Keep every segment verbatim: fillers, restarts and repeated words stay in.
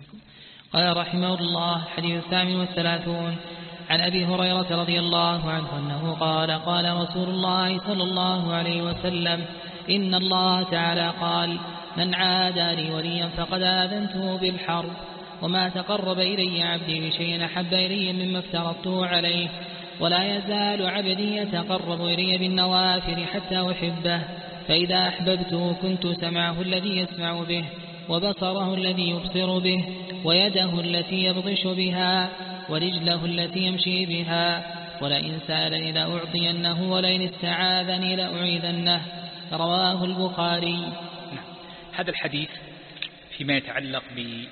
قال رحمه الله: الحديث الثامن والثلاثون عن أبي هريرة رضي الله عنه أنه قال: قال رسول الله صلى الله عليه وسلم: إن الله تعالى قال: من عادى لي وليا فقد آذنته بالحرب، وما تقرب إلي عبدي بشيء أحب إلي مما افترضته عليه، ولا يزال عبدي يتقرب إلي بالنوافل حتى أحبه، فإذا أحببته كنت سمعه الذي يسمع به، وبصره الذي يبصر به، ويده التي يبطش بها، ورجله التي يمشي بها، ولئن سألني لأعطينه، ولئن استعاذني لأعيذنه. رواه البخاري. هذا الحديث فيما يتعلق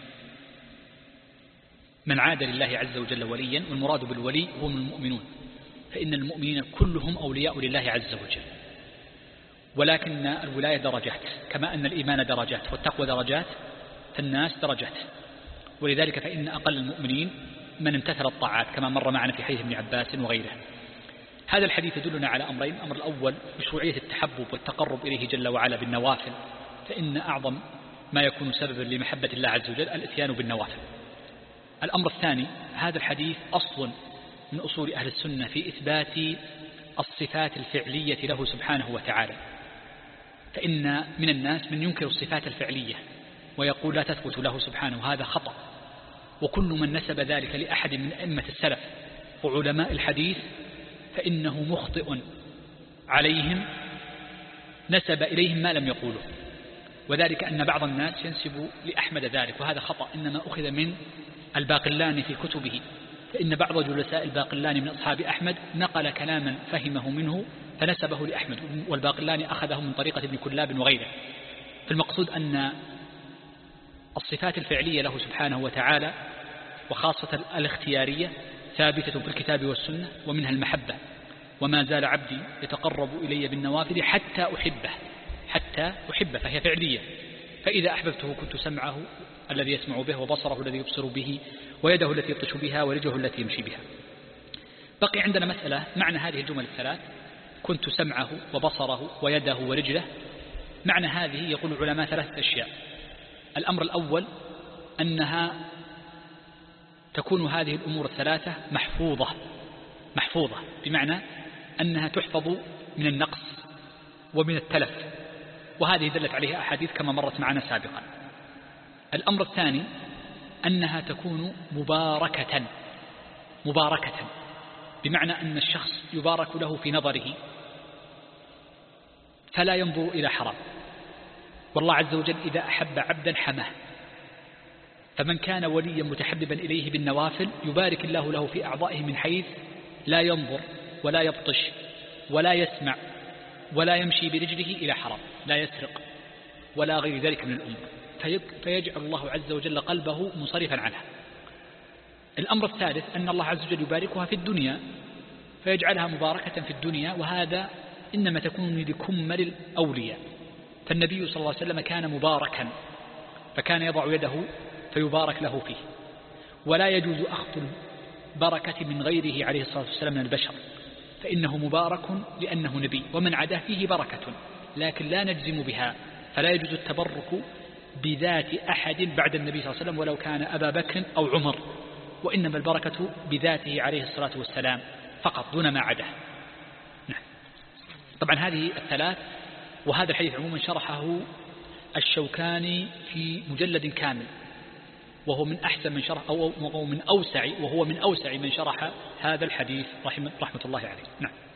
بمن عاد لله عز وجل وليا، والمراد بالولي هم المؤمنون، فإن المؤمنين كلهم أولياء لله عز وجل، ولكن الولاية درجات، كما أن الإيمان درجات والتقوى درجات، فالناس درجات، ولذلك فإن أقل المؤمنين من امتثل الطاعات كما مر معنا في حديث ابن عباس وغيره. هذا الحديث يدلنا على أمرين: الأمر الأول مشروعية التحبب والتقرب إليه جل وعلا بالنوافل، فإن أعظم ما يكون سببا لمحبة الله عز وجل الاتيان بالنوافل. الأمر الثاني: هذا الحديث أصل من أصول أهل السنة في إثبات الصفات الفعلية له سبحانه وتعالى، فإن من الناس من ينكر الصفات الفعلية ويقول لا تثبت له سبحانه، وهذا خطأ، وكل من نسب ذلك لأحد من أئمة السلف وعلماء الحديث فإنه مخطئ عليهم، نسب إليهم ما لم يقوله، وذلك أن بعض الناس ينسب لأحمد ذلك، وهذا خطأ، إنما أخذ من الباقلاني في كتبه، فإن بعض جلساء الباقلاني من أصحاب أحمد نقل كلاما فهمه منه فنسبه لأحمد، والباقلاني أخذه من طريقة ابن كلاب وغيره. فالمقصود أن الصفات الفعلية له سبحانه وتعالى وخاصة الاختيارية ثابتة في الكتاب والسنة، ومنها المحبة: وما زال عبدي يتقرب إلي بالنوافل حتى أحبه، حتى أحبه، فهي فعلية. فإذا أحببته كنت سمعه الذي يسمع به، وبصره الذي يبصر به، ويده التي يبطش بها، ورجله التي يمشي بها. بقي عندنا مسألة معنى هذه الجمل الثلاث: كنت سمعه وبصره ويده ورجله. معنى هذه يقول العلماء ثلاثة أشياء. الأمر الأول أنها تكون هذه الأمور الثلاثة محفوظة، محفوظة بمعنى أنها تحفظ من النقص ومن التلف، وهذه دلت عليها أحاديث كما مرت معنا سابقا. الأمر الثاني أنها تكون مباركة، مباركة بمعنى أن الشخص يبارك له في نظره فلا ينظر إلى حرام، والله عز وجل إذا أحب عبدا حماه، فمن كان وليا متحببا إليه بالنوافل يبارك الله له في أعضائه من حيث لا ينظر ولا يبطش ولا يسمع ولا يمشي برجله إلى حرام، لا يسرق ولا غير ذلك من الأمور، فيجعل الله عز وجل قلبه منصرفا عنها. الأمر الثالث أن الله عز وجل يباركها في الدنيا فيجعلها مباركة في الدنيا، وهذا إنما تكون لكمل الأولياء. فالنبي صلى الله عليه وسلم كان مباركا، فكان يضع يده فيبارك له فيه، ولا يجوز أخذ البركة من غيره عليه الصلاة والسلام من البشر، فإنه مبارك لأنه نبي، ومن عداه فيه بركة، لكن لا نجزم بها، فلا يجوز التبرك بذات أحد بعد النبي صلى الله عليه وسلم ولو كان أبا بكر أو عمر، وإنما البركة بذاته عليه الصلاة والسلام فقط دون ما عداه. نعم. طبعا هذه الثلاث، وهذا الحديث عموما شرحه الشوكاني في مجلد كامل، وهو من أحسن من شرح أو من أوسع وهو من أوسع من شرح هذا الحديث رحمة, رحمة الله عليه. نعم.